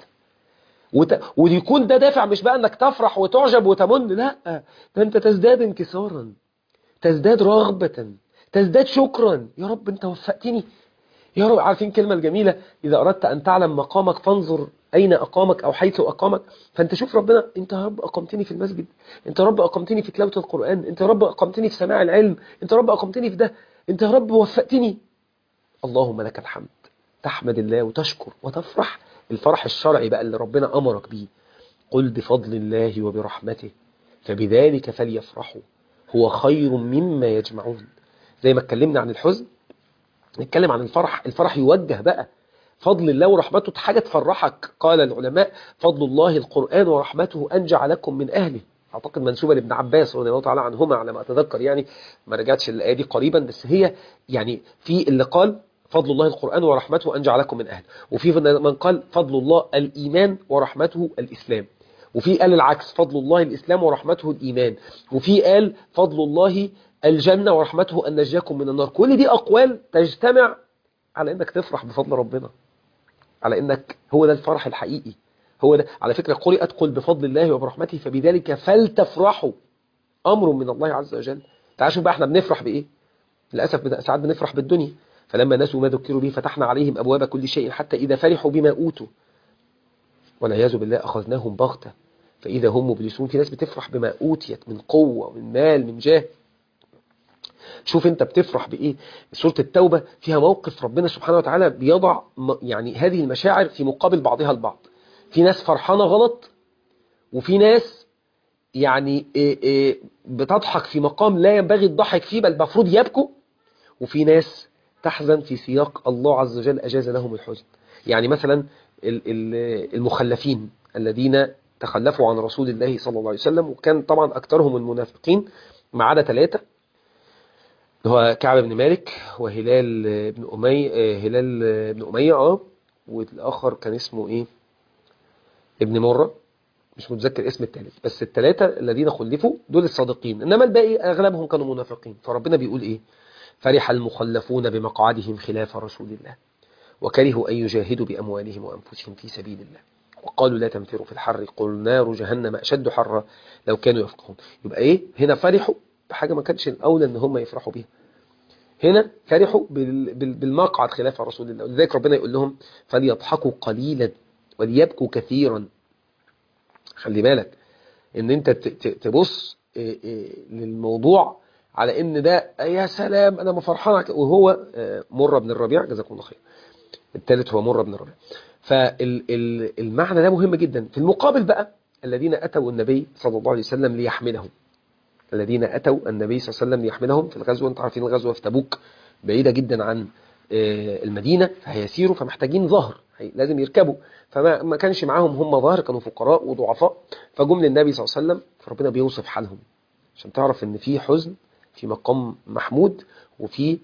Speaker 1: ويكون ده دافع، مش بقى انك تفرح وتعجب وتمن، لا، ده انت تزداد انكسارا، تزداد رغبة، تزداد شكرا، يا رب انت وفقتني، يا رب. عارفين كلمة الجميلة إذا أردت أن تعلم مقامك فانظر أين أقامك أو حيث أقامك. فأنت شوف ربنا، أنت يا رب أقمتني في المسجد، أنت يا رب أقمتني في تلاوة القرآن، أنت يا رب أقمتني في سماع العلم، أنت يا رب أقمتني في ده، أنت يا رب وفقتني. اللهم لك الحمد. تحمد الله وتشكر وتفرح الفرح الشرعي بقى اللي ربنا أمرك بيه. قل بفضل الله وبرحمته فبذلك فليفرحوا هو خير مما يجمعون. زي ما اتكلمنا عن الحزن نتكلم عن الفرح. الفرح يوجه بقى فضل الله ورحمته، حاجة تفرحك. قال العلماء فضل الله القرآن ورحمته أن جعلكم من أهله. أعتقد منسوبة لابن عباس رضي الله تعالى عنهما على ما أتذكر، يعني ما رجعتش الآية دي قريبا، بس هي يعني في اللي قال فضل الله القرآن ورحمته أن جعلكم من أهله، وفي من قال فضل الله الإيمان ورحمته الإسلام، وفي قال العكس فضل الله الإسلام ورحمته الإيمان، وفي قال فضل الله الجنة ورحمته أن نجاكم من النار. كل دي أقوال تجتمع على إنك تفرح بفضل ربنا، على إنك هو ده الفرح الحقيقي. هو ده على فكرة قرئت قل بفضل الله وبرحمته فبذلك فلتفرحوا، أمر من الله عز وجل. تعالوا شوف بقى احنا بنفرح بإيه. للأسف ساعات بنفرح بالدنيا. فلما نسوا ما ذكروا به فتحنا عليهم أبواب كل شيء حتى إذا فرحوا بما أوتوا والعياذ بالله أخذناهم بغتة فإذا هم مبلسون. في ناس بتفرح بما أوتيت من قوة من مال من جاه. شوف انت بتفرح بايه. سورة التوبة فيها موقف ربنا سبحانه وتعالى بيضع يعني هذه المشاعر في مقابل بعضها البعض. في ناس فرحانة غلط، وفي ناس يعني بتضحك في مقام لا ينبغي الضحك فيه بل المفروض يبكوا، وفي ناس تحزن في سياق الله عز وجل أجاز لهم الحزن. يعني مثلا المخلفين الذين تخلفوا عن رسول الله صلى الله عليه وسلم، وكان طبعا أكثرهم المنافقين ما عدا 3، هو كعب بن مالك وهلال بن أمية، هلال بن أمية والآخر كان اسمه إيه، ابن مرة، مش متذكر اسم الثالث. بس ال3 الذين خلفوا دول الصادقين، إنما الباقي أغلبهم كانوا منافقين. فربنا بيقول إيه، فرح المخلفون بمقعدهم خلاف رسول الله وكرهوا أن يجاهدوا بأموالهم وأنفسهم في سبيل الله وقالوا لا تنفروا في الحر قل نار جهنم أشد حرا لو كانوا يفقهون. يبقى إيه هنا فرحوا بحاجة ما كانش الأولى إن هم يفرحوا بيها. هنا فرحوا بالمقعد خلاف رسول الله، ولذلك ربنا يقول لهم فليضحكوا قليلا وليبكوا كثيرا. خلي بالك ان انت تبص للموضوع على ان ده يا سلام انا فرحان، وهو مرة بن الربيع جزاكم الله خير، الثالث هو مرة بن الربيع. فالمعنى ده مهم جدا. في المقابل بقى الذين أتوا النبي صلى الله عليه وسلم ليحملهم، الذين أتوا النبي صلى الله عليه وسلم ليحملهم في الغزوة. انتم عارفين الغزوة في تبوك بعيدة جدا عن المدينة، فهيسيروا فمحتاجين ظهر، لازم يركبوا، فما كانش معاهم هم ظهر، كانوا فقراء وضعفاء. فجم للنبي صلى الله عليه وسلم، فربنا بيوصف حالهم عشان تعرف ان في حزن في مقام محمود، وفي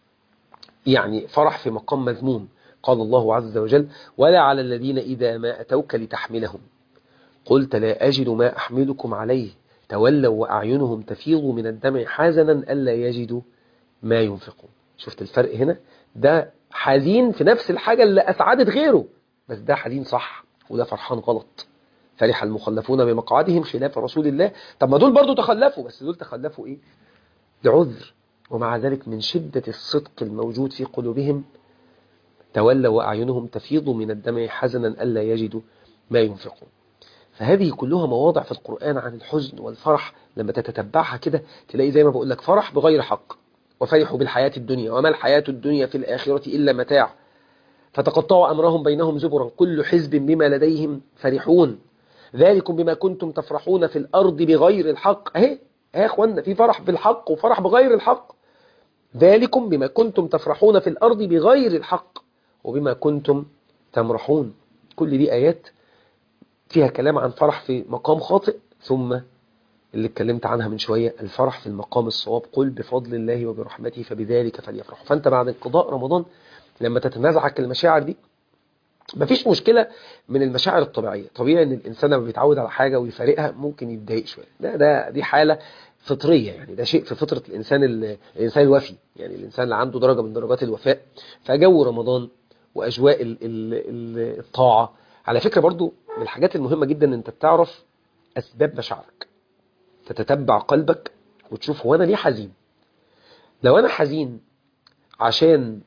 Speaker 1: يعني فرح في مقام مذموم. قال الله عز وجل ولا على الذين إذا ما أتوك لتحملهم قلت لا أجد ما أحملكم عليه تولوا وأعينهم تفيض من الدمع حزنا ألا يجدوا ما ينفقون. شفت الفرق هنا؟ ده حزين في نفس الحاجة اللي أسعدت غيره، بس ده حزين صح وده فرحان غلط. فرح المخلفون بمقعدهم خلاف رسول الله. طب ما دول برضو تخلفوا، بس دول تخلفوا إيه؟ لعذر، ومع ذلك من شدة الصدق الموجود في قلوبهم تولوا وأعينهم تفيض من الدمع حزنا ألا يجدوا ما ينفقون. فهذه كلها مواضع في القرآن عن الحزن والفرح. لما تتتبعها كده تلاقي زي ما بقول لك فرح بغير حق، وفرحوا بالحياة الدنيا وما الحياة الدنيا في الآخرة إلا متاع، فتقطعوا أمرهم بينهم زبرا كل حزب بما لديهم فرحون ذلكم بما كنتم تفرحون في الأرض بغير الحق. أهي يا أخوانا في فرح بالحق وفرح بغير الحق. ذلكم بما كنتم تفرحون في الأرض بغير الحق وبما كنتم تمرحون. كل دي آيات فيها كلام عن فرح في مقام خاطئ، ثم اللي اتكلمت عنها من شوية الفرح في المقام الصواب. قل بفضل الله وبرحمته فبذلك فليفرحوا. فأنت بعد انقضاء رمضان لما تتنازعك المشاعر دي، مفيش مشكلة من المشاعر الطبيعية. طبيعي ان الانسان لما بيتعود على حاجة ويفارقها ممكن يتضايق شوية، دي حالة فطرية، يعني ده شيء في فطرة الانسان الوفي، يعني الانسان اللي عنده درجة من درجات الوفاء. فجو رمضان واجواء الطاعة على فكرة برضو من الحاجات المهمة جدا ان انت بتعرف اسباب مشاعرك، تتتبع قلبك وتشوف هو انا ليه حزين. لو انا حزين عشان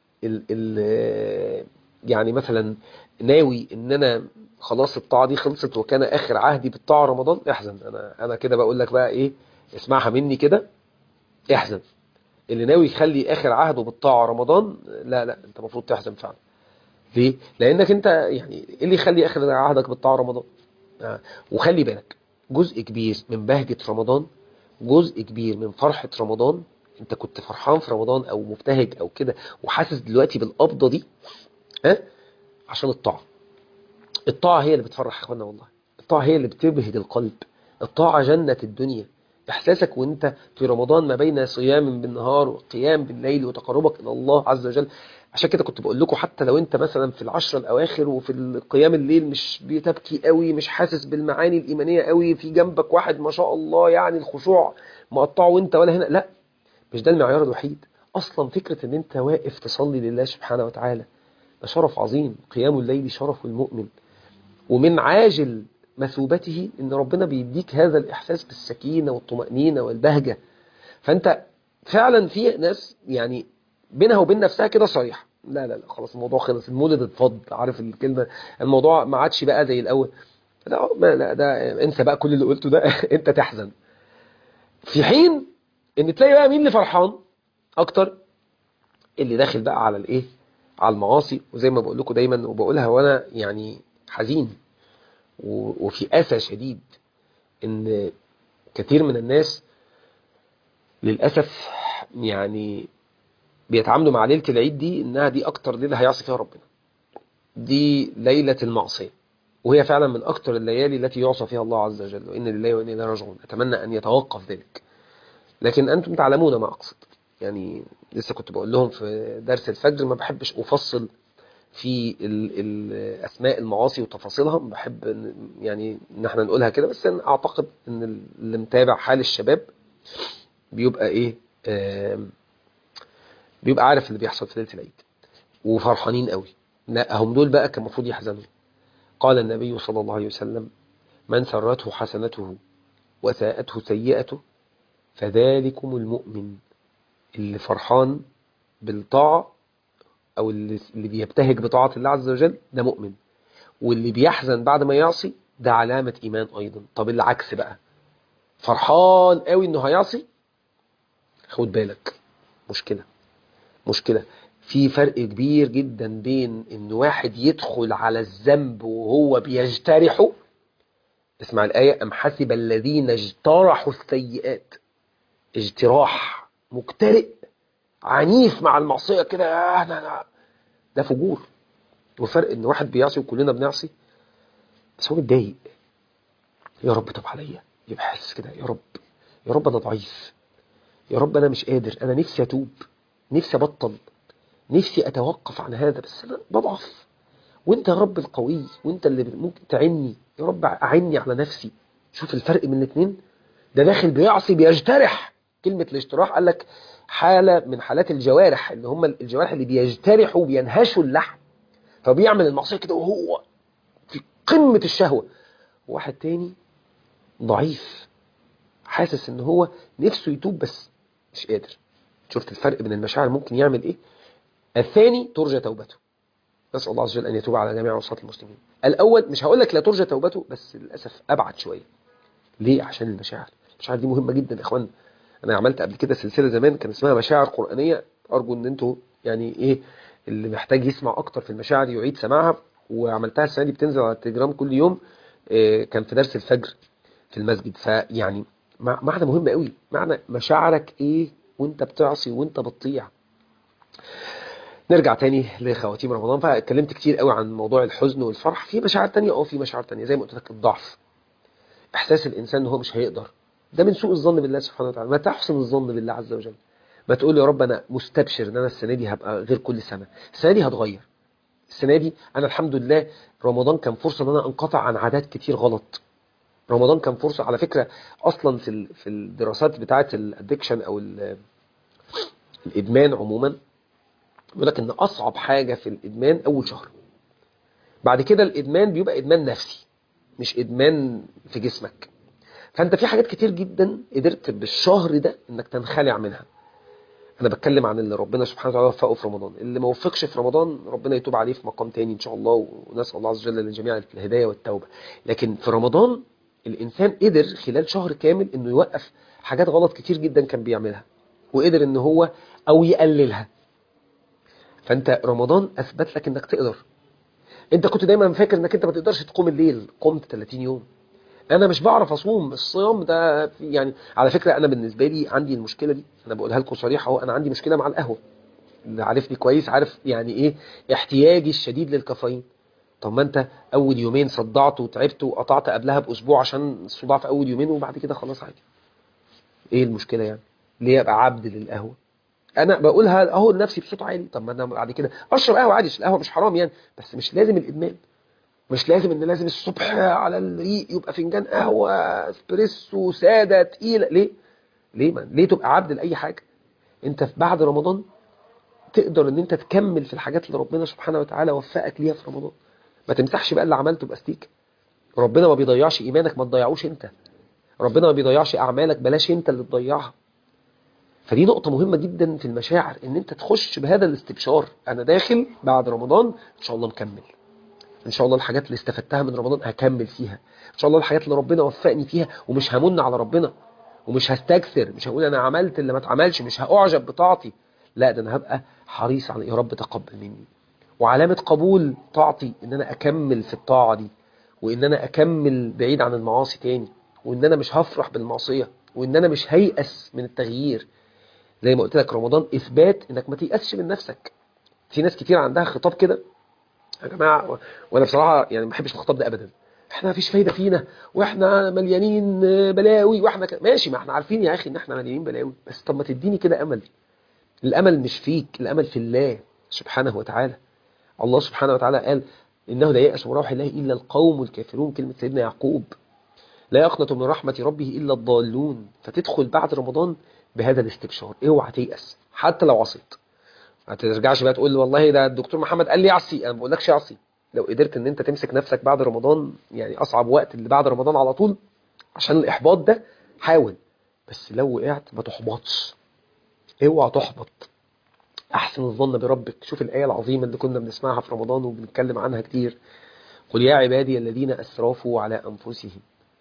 Speaker 1: ال يعني مثلا ناوي ان انا خلاص الطاعة دي خلصت وكان اخر عهدي بالطاعة رمضان، احزن. انا كده بقول لك بقى ايه، اسمعها مني كده، احزن. اللي ناوي يخلي اخر عهده بالطاعة رمضان، لا لا، انت المفروض تحزن فعلا. ليه؟ لانك انت يعني ايه اللي يخلي اخر عهدك بالطاعة رمضان؟ وخلي بالك، جزء كبير من بهجة رمضان، جزء كبير من فرحة رمضان، انت كنت فرحان في رمضان او مبتهج او كده وحاسس دلوقتي بالقبضة دي، ها، عشان الطاعة. الطاعة هي اللي بتفرح يا اخوانا والله. الطاعة هي اللي بتبهج القلب. الطاعة جنة الدنيا. احساسك وانت في رمضان ما بين صيام بالنهار وقيام بالليل وتقربك الى الله عز وجل. عشان كده كنت بقول لكم، حتى لو انت مثلا في العشر الاواخر وفي القيام الليل مش بتبكي قوي، مش حاسس بالمعاني الايمانيه قوي، في جنبك واحد ما شاء الله يعني الخشوع مقطعه وانت ولا هنا، لا، مش ده المعيار الوحيد. اصلا فكره ان انت واقف تصلي لله سبحانه وتعالى ده شرف عظيم. قيام الليل شرف المؤمن، ومن عاجل مثوبته ان ربنا بيديك هذا الاحساس بالسكينه والطمانينه والبهجه. فانت فعلا في ناس يعني بينها وبين نفسها كده صريحه، لا لا لا خلاص الموضوع خلص، المولد اتفض، عارف الكلمه، الموضوع ما عادش بقى زي الاول. لا لا، ده انسى بقى كل اللي قلته ده. انت تحزن. في حين ان تلاقي بقى مين اللي فرحان اكتر؟ اللي داخل بقى على الايه، على المعاصي. وزي ما بقول لكم دايما وبقولها وانا يعني حزين وفي اسى شديد، ان كثير من الناس للاسف يعني بيتعاملوا مع ليله العيد دي انها دي اكتر ليله هيعصي فيها ربنا، دي ليله المعصيه. وهي فعلا من اكتر الليالي التي يعصى فيها الله عز وجل، وان لله وانا اليه راجعون. اتمنى ان يتوقف ذلك، لكن انتم تعلمون ما اقصد. يعني لسه كنت بقول لهم في درس الفجر، ما بحبش افصل في اسماء المعاصي وتفاصيلها، بحب يعني ان احنا نقولها كده بس. أنا اعتقد ان اللي متابع حال الشباب بيبقى ايه، بيبقى عارف اللي بيحصل في ليله العيد وفرحانين قوي. لا، هم دول بقى كان المفروض يحزنوا. قال النبي صلى الله عليه وسلم: من سرته حسنته وساءته سيئته فذلكم المؤمن. اللي فرحان بالطاعة او اللي بيبتهج بطاعة الله عز وجل ده مؤمن، واللي بيحزن بعد ما يعصي ده علامة ايمان ايضا. طب العكس بقى، فرحان قوي انه هيعصي، خد بالك، مشكلة. مشكلة. في فرق كبير جدا بين ان واحد يدخل على الذنب وهو بيجترحه. اسمع الآية: أم حسب الذين اجترحوا السيئات. اجتراح، مجترئ، عنيف مع المعصية كده، ده فجور. وفرق ان واحد بيعصي وكلنا بنعصي بس هو متضايق، يا رب طب عليا، يبقى حاسس كده، يا رب، يا رب انا ضعيف، يا رب انا مش قادر، انا نفسي اتوب، نفسي ابطل، نفسي اتوقف عن هذا بس انا بضعف، وانت يا رب القوي وانت اللي ممكن تعني، يا رب اعني على نفسي. شوف الفرق بين الاثنين. ده داخل بيعصي بيجترح. كلمة الاجتراح قال لك حالة من حالات الجوارح، اللي هم الجوارح اللي بيجترحوا بينهشوا اللحم، فبيعمل المعصية كده وهو في قمة الشهوة. واحد تاني ضعيف، حاسس ان هو نفسه يتوب بس مش قادر. شفت الفرق بين المشاعر ممكن يعمل ايه؟ الثاني ترجى توبته، نسأل الله عز وجل ان يتوب على جميع عصاة المسلمين. الاول مش هقول لك لا ترجى توبته، بس للاسف ابعد شويه. ليه؟ عشان المشاعر. المشاعر دي مهمه جدا يا اخوان. انا عملت قبل كده سلسله زمان كان اسمها مشاعر قرآنيه، ارجو ان انتوا يعني ايه اللي محتاج يسمع اكتر في المشاعر يعيد سماعها. وعملتها السنه دي، بتنزل على التليجرام كل يوم. كان في درس الفجر في المسجد. فيعني معنى مهم قوي، معنى مشاعرك ايه وانت بتعصي وانت بتطيع. نرجع تاني لخواتيم رمضان. فاتكلمت كتير قوي عن موضوع الحزن والفرح. في مشاعر تانية، في مشاعر تانية زي ما قلت لك، الضعف، احساس الانسان ان هو مش هيقدر. ده من سوء الظن بالله سبحانه وتعالى. ما تحسن الظن بالله عز وجل. ما تقول يا رب انا مستبشر ان انا السنه دي هبقى غير كل سنه، السنه دي هتغير. السنه دي انا الحمد لله رمضان كان فرصه ان انا انقطع عن عادات كتير غلط. رمضان كان فرصه على فكره. اصلا في الدراسات بتاعه الادكشن او الادمان عموما، بيقول لك ان اصعب حاجه في الادمان اول شهر. بعد كده الادمان بيبقى ادمان نفسي، مش ادمان في جسمك. فانت في حاجات كتير جدا قدرت بالشهر ده انك تنخلع منها. انا بتكلم عن اللي ربنا سبحانه وتعالى وفقه في رمضان. اللي ما وفقش في رمضان ربنا يتوب عليه في مقام تاني ان شاء الله، ونسال الله عز وجل للجميع الهدايه والتوبه. لكن في رمضان الانسان قدر خلال شهر كامل انه يوقف حاجات غلط كتير جدا كان بيعملها، وقدر ان هو او يقللها. فانت رمضان اثبت لك انك تقدر. انت كنت دايما فاكر انك انت ما تقدرش تقوم الليل، قمت 30 يوم. انا مش بعرف اصوم، الصيام ده يعني على فكره انا بالنسبه لي عندي المشكله دي، انا بقولها لكم صريحه اهو، انا عندي مشكله مع القهوه. اللي عارفني كويس عارف يعني ايه احتياجي الشديد للكافيين. طب ما انت اول يومين صدعت وتعبت وقطعت قبلها باسبوع عشان الصداع في اول يومين، وبعد كده خلاص عادي. ايه المشكله يعني؟ ليه ابقى عبد للقهوه؟ انا بقولها اهو لنفسي بصوت عالي. طب ما انا بعد كده اشرب قهوه عادي، القهوه مش حرام يعني، بس مش لازم الادمان. مش لازم ان لازم الصبح على الريق يبقى فنجان قهوه اسبريسو ساده تقيله. ليه؟ ليه تبقى عبد لاي حاجه؟ انت في بعد رمضان تقدر ان انت تكمل في الحاجات اللي ربنا سبحانه وتعالى وفقك ليها في رمضان. ما تمسحش بقى اللي عملته باستيك. ربنا ما بيضيعش ايمانك، ما تضيعوش انت. ربنا ما بيضيعش اعمالك، بلاش انت اللي تضيعها. فدي نقطة مهمة جدا في المشاعر، ان انت تخش بهذا الاستبشار. انا داخل بعد رمضان ان شاء الله مكمل، ان شاء الله الحاجات اللي استفدتها من رمضان هكمل فيها، ان شاء الله الحاجات اللي ربنا وفقني فيها، ومش همن على ربنا ومش هستكثر، مش هقول انا عملت اللي ما اتعملش، مش هأعجب بطاعتي. لا، ده انا هبقى حريص على يا رب تقبل مني. وعلامة قبول طاعتي ان انا اكمل في الطاعة دي، وان انا اكمل بعيد عن المعاصي تاني، وان انا مش هفرح بالمعصية، وان انا مش هيأس من التغيير. زي ما قلت لك رمضان اثبات انك ما تيأسش من نفسك. في ناس كتير عندها خطاب كده يا جماعه، وانا بصراحه يعني ما بحبش الخطاب ده ابدا. احنا مفيش فايده فينا، واحنا مليانين بلاوي، واحنا ماشي، ما احنا عارفين يا اخي ان احنا مليانين بلاوي، بس طب ما تديني كده امل. الامل مش فيك، الامل في الله سبحانه وتعالى. الله سبحانه وتعالى قال انه لا يأس من روح الله الا القوم الكافرون، كلمه سيدنا يعقوب. لا يقنط من رحمه ربه الا الضالون. فتدخل بعد رمضان بهذا الاستبشار، اوعى تيأس حتى لو عصيت. ما ترجعش بقى تقول والله ده الدكتور محمد قال لي عصي، انا ما بقولكش عصي. لو قدرت ان انت تمسك نفسك بعد رمضان، يعني اصعب وقت اللي بعد رمضان على طول عشان الاحباط ده، حاول. بس لو وقعت ما تحبطش، اوعى تحبط. احسن الظن بربك. شوف الايه العظيمه اللي كنا بنسمعها في رمضان وبنتكلم عنها كتير. قل يا عبادي الذين اسرفوا على انفسهم.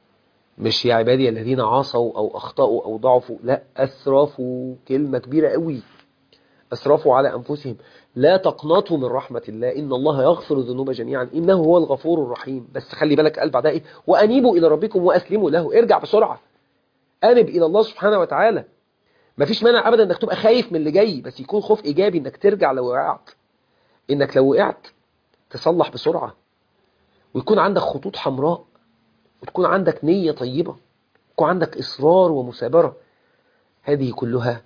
Speaker 1: مش يا عبادي الذين عصوا او اخطاوا او ضعفوا، لا، اسرفوا، كلمه كبيره قوي. أسرفوا على أنفسهم لا تقنطوا من رحمة الله إن الله يغفر الذنوب جميعا إنه هو الغفور الرحيم. بس خلي بالك قال بعدها إيه؟ وأنيبوا إلى ربكم وأسلموا له. ارجع بسرعة، أنب إلى الله سبحانه وتعالى. مفيش مانع أبدا إنك تبقى خايف من اللي جاي، بس يكون خوف إيجابي إنك ترجع لو وقعت. إنك لو وقعت تصلح بسرعة، ويكون عندك خطوط حمراء، وتكون عندك نية طيبة، ويكون عندك إصرار ومثابرة. هذه كلها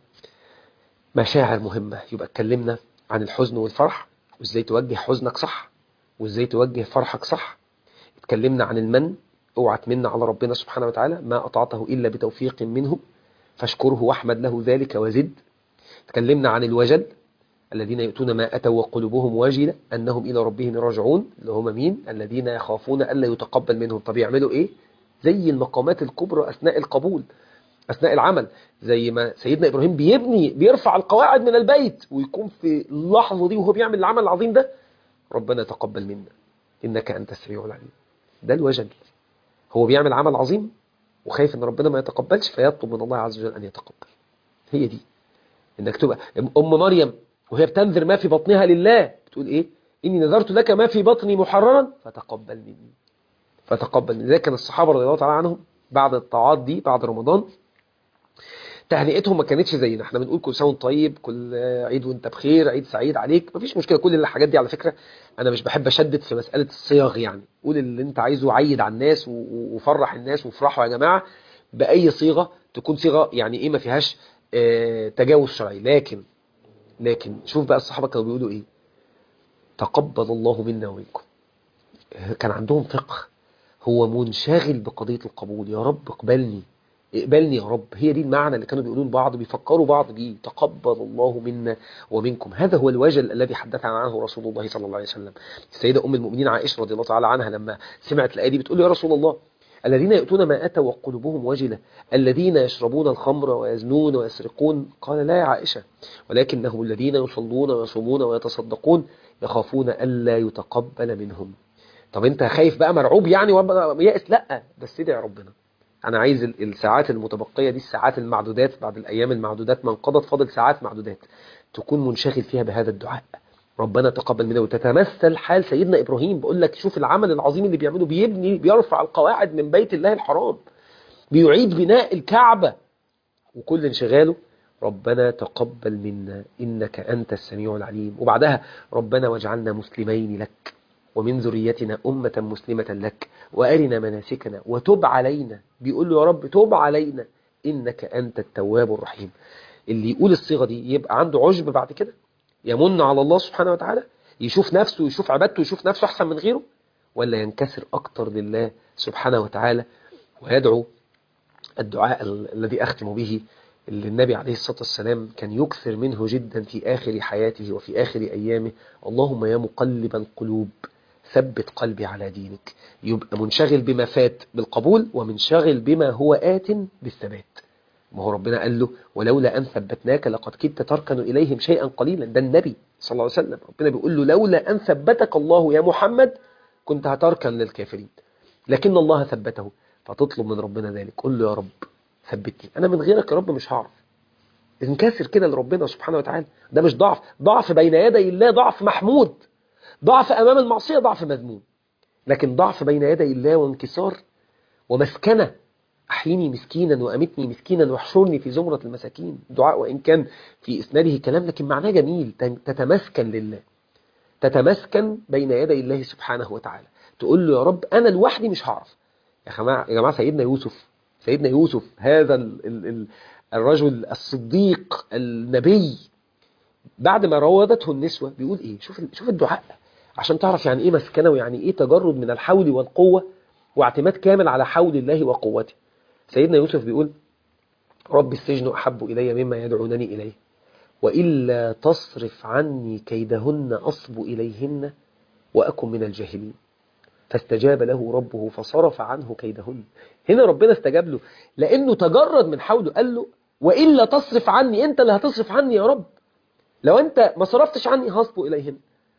Speaker 1: مشاعر مهمة. يبقى اتكلمنا عن الحزن والفرح، وازاي توجه حزنك صح، وازاي توجه فرحك صح. اتكلمنا عن المن، اوعى تمن على ربنا سبحانه وتعالى، ما أطعته إلا بتوفيق منه فاشكره واحمد له ذلك وزد. اتكلمنا عن الوجل، الذين يؤتون ما أتوا وقلوبهم واجلة أنهم إلى ربهم راجعون، اللي هم مين؟ الذين يخافون ألا يتقبل منهم. طب يعملوا إيه؟ زي المقامات الكبرى أثناء القبول، أثناء العمل. زي ما سيدنا إبراهيم بيرفع القواعد من البيت، ويكون في اللحظة دي وهو بيعمل العمل العظيم ده ربنا يتقبل منا إنك أنت السميع العليم. ده الوجل. هو بيعمل عمل عظيم وخايف إن ربنا ما يتقبلش، فيطلب من الله عز وجل أن يتقبل. هي دي إنك تبقى أم مريم وهي بتنذر ما في بطنها لله، بتقول إيه؟ إني نذرت لك ما في بطني محررا فتقبل مني. فتقبل مني. لكن الصحابة رضي الله تعالى عنهم بعد الطاعات دي بعد رمضان تهنئتهم ما كانتش زينا. احنا بنقول كل سنه وانت طيب، كل عيد وانت بخير، عيد سعيد عليك، مفيش مشكله. كل الحاجات دي على فكره انا مش بحب اشدد في مساله الصيغ، يعني قول اللي انت عايزه، عيد على الناس وفرح الناس وافرحوا يا جماعه باي صيغه تكون صيغه يعني ايه ما فيهاش تجاوز شرعي. لكن شوف بقى الصحابه كانوا بيقولوا ايه؟ تقبل الله منا ومنكم. كان عندهم فقه، هو منشغل بقضيه القبول. يا رب اقبلني، اقبلني يا رب. هي دي المعنى اللي كانوا بيقولون بعض، بيفكروا بعض بيه. تقبل الله منا ومنكم. هذا هو الوجل الذي حدث عنه رسول الله صلى الله عليه وسلم. السيدة أم المؤمنين عائشة رضي الله تعالى عنها لما سمعت الآية دي بتقول له يا رسول الله الذين يؤتون ما أتوا وقلوبهم وجلة الذين يشربون الخمر ويزنون ويسرقون. قال لا يا عائشة، ولكنهم الذين يصلون ويصومون ويتصدقون يخافون ألا يتقبل منهم. طب انت خايف بقى مرعوب يعني ويأس؟ لا، بس ادعي ربنا. انا عايز الساعات المتبقية دي، الساعات المعدودات بعد الايام المعدودات ما انقضت، فاضل ساعات معدودات، تكون منشغل فيها بهذا الدعاء، ربنا تقبل منا. وتتمثل حال سيدنا ابراهيم، بقول لك شوف العمل العظيم اللي بيعمله، بيرفع القواعد من بيت الله الحرام، بيعيد بناء الكعبة، وكل انشغاله ربنا تقبل منا إنك أنت السميع العليم. وبعدها ربنا واجعلنا مسلمين لك ومن ذريتنا أمة مسلمة لك وأرنا مناسكنا وتب علينا. بيقول له يا رب تب علينا إنك أنت التواب الرحيم. اللي يقول الصيغة دي يبقى عنده عجب بعد كده، يمن على الله سبحانه وتعالى، يشوف نفسه ويشوف عبادته ويشوف نفسه أحسن من غيره، ولا ينكسر أكتر لله سبحانه وتعالى ويدعو الدعاء الذي أختم به، اللي النبي عليه الصلاة والسلام كان يكثر منه جدا في آخر حياته وفي آخر أيامه: اللهم يا مقلب القلوب ثبت قلبي على دينك. يبقى منشغل بما فات بالقبول، ومنشغل بما هو آت بالثبات. ما هو ربنا قال له: ولولا أن ثبتناك لقد كدت تركن إليهم شيئا قليلا. ده النبي صلى الله عليه وسلم، ربنا بيقول له: لولا أن ثبتك الله يا محمد كنت هتركن للكافرين، لكن الله ثبته. فتطلب من ربنا ذلك، قل له: يا رب ثبتني، أنا من غيرك يا رب مش هعرف. انكسر كده لربنا سبحانه وتعالى. ده مش ضعف، ضعف بين يدي الله ضعف محمود، ضعف أمام المعصية ضعف مذموم، لكن ضعف بين يدي الله وانكسار ومسكنة. أحيني مسكينا وأمتني مسكينا واحشرني في زمرة المساكين. دعاء وإن كان في إسناده كلام لكن معناه جميل. تتمسكن لله، تتمسكن بين يدي الله سبحانه وتعالى، تقول له: يا رب أنا لوحدي مش هعرف. يا جماعة سيدنا يوسف هذا الرجل الصديق النبي، بعد ما راودته النسوة بيقول إيه؟ شوف الدعاء عشان تعرف يعني إيه مسكنة، ويعني إيه تجرد من الحول والقوة واعتماد كامل على حول الله وقوته. سيدنا يوسف بيقول: رب السجن أحب إلي مما يدعونني إليه وإلا تصرف عني كيدهن أصب إليهن وأكن من الجاهلين. فاستجاب له ربه فصرف عنه كيدهن. هنا ربنا استجاب له لأنه تجرد من حوله، قال له: وإلا تصرف عني، أنت اللي هتصرف عني يا رب، لو أنت ما صرفتش عني هصبوا إليهن.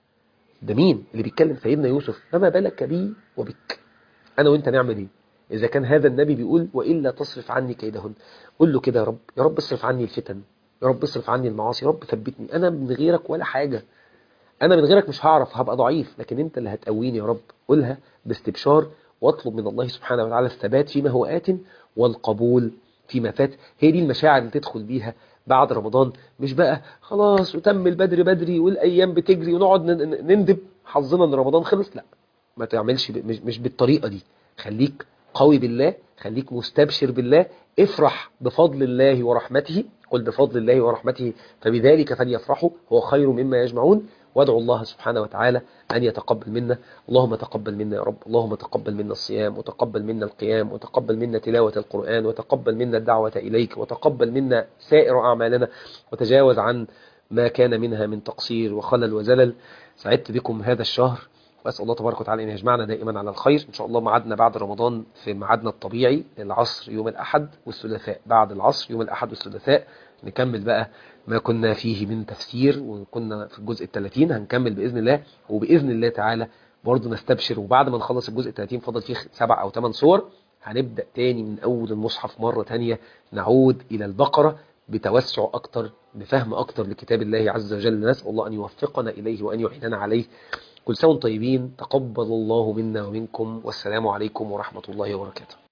Speaker 1: ده مين اللي بيتكلم؟ سيدنا يوسف. فما بالك بي وبك، أنا وأنت نعمل إيه إذا كان هذا النبي بيقول: وإلا تصرف عني كيدهن؟ قل له كده: يا رب، يا رب اصرف عني الفتن، يا رب اصرف عني المعاصي، يا رب ثبتني، أنا من غيرك ولا حاجة، أنا من غيرك مش هعرف، هبقى ضعيف، لكن أنت اللي هتقويني يا رب. قلها باستبشار، واطلب من الله سبحانه وتعالى الثبات فيما هو آت والقبول فيما فات. هي دي المشاعر اللي تدخل بيها بعد رمضان، مش بقى خلاص وتم البدري بدري والأيام بتجري ونقعد نندب حظنا ان رمضان خلص. لا، ما تعملش مش بالطريقة دي. خليك قوي بالله، خليك مستبشر بالله، افرح بفضل الله ورحمته. قل بفضل الله ورحمته فبذلك فليفرحوا هو خير مما يجمعون. وادعوا الله سبحانه وتعالى أن يتقبل منا. اللهم تقبل منا يا رب، اللهم تقبل منا الصيام، وتقبل منا القيام، وتقبل منا تلاوة القرآن، وتقبل منا الدعوة إليك، وتقبل منا سائر أعمالنا، وتجاوز عن ما كان منها من تقصير وخلل وزلل. سعدت بكم هذا الشهر، وأسأل الله تبارك وتعالى أن يجمعنا دائما على الخير. إن شاء الله معادنا بعد رمضان في معادنا الطبيعي، العصر يوم الأحد والثلاثاء، بعد العصر يوم الأحد والثلاثاء نكمل بقى ما كنا فيه من تفسير، وكنا في الجزء 30 هنكمل بإذن الله. وبإذن الله تعالى برضو نستبشر، وبعد ما نخلص الجزء 30 فضل فيه 7 أو 8 صور، هنبدأ تاني من أول المصحف مرة تانية، نعود إلى البقرة بتوسع أكتر، بفهم أكتر لكتاب الله عز وجل. نسأل الله أن يوفقنا إليه وأن يعيننا عليه. كل سنة وانتم طيبين، تقبل الله منا ومنكم، والسلام عليكم ورحمة الله وبركاته.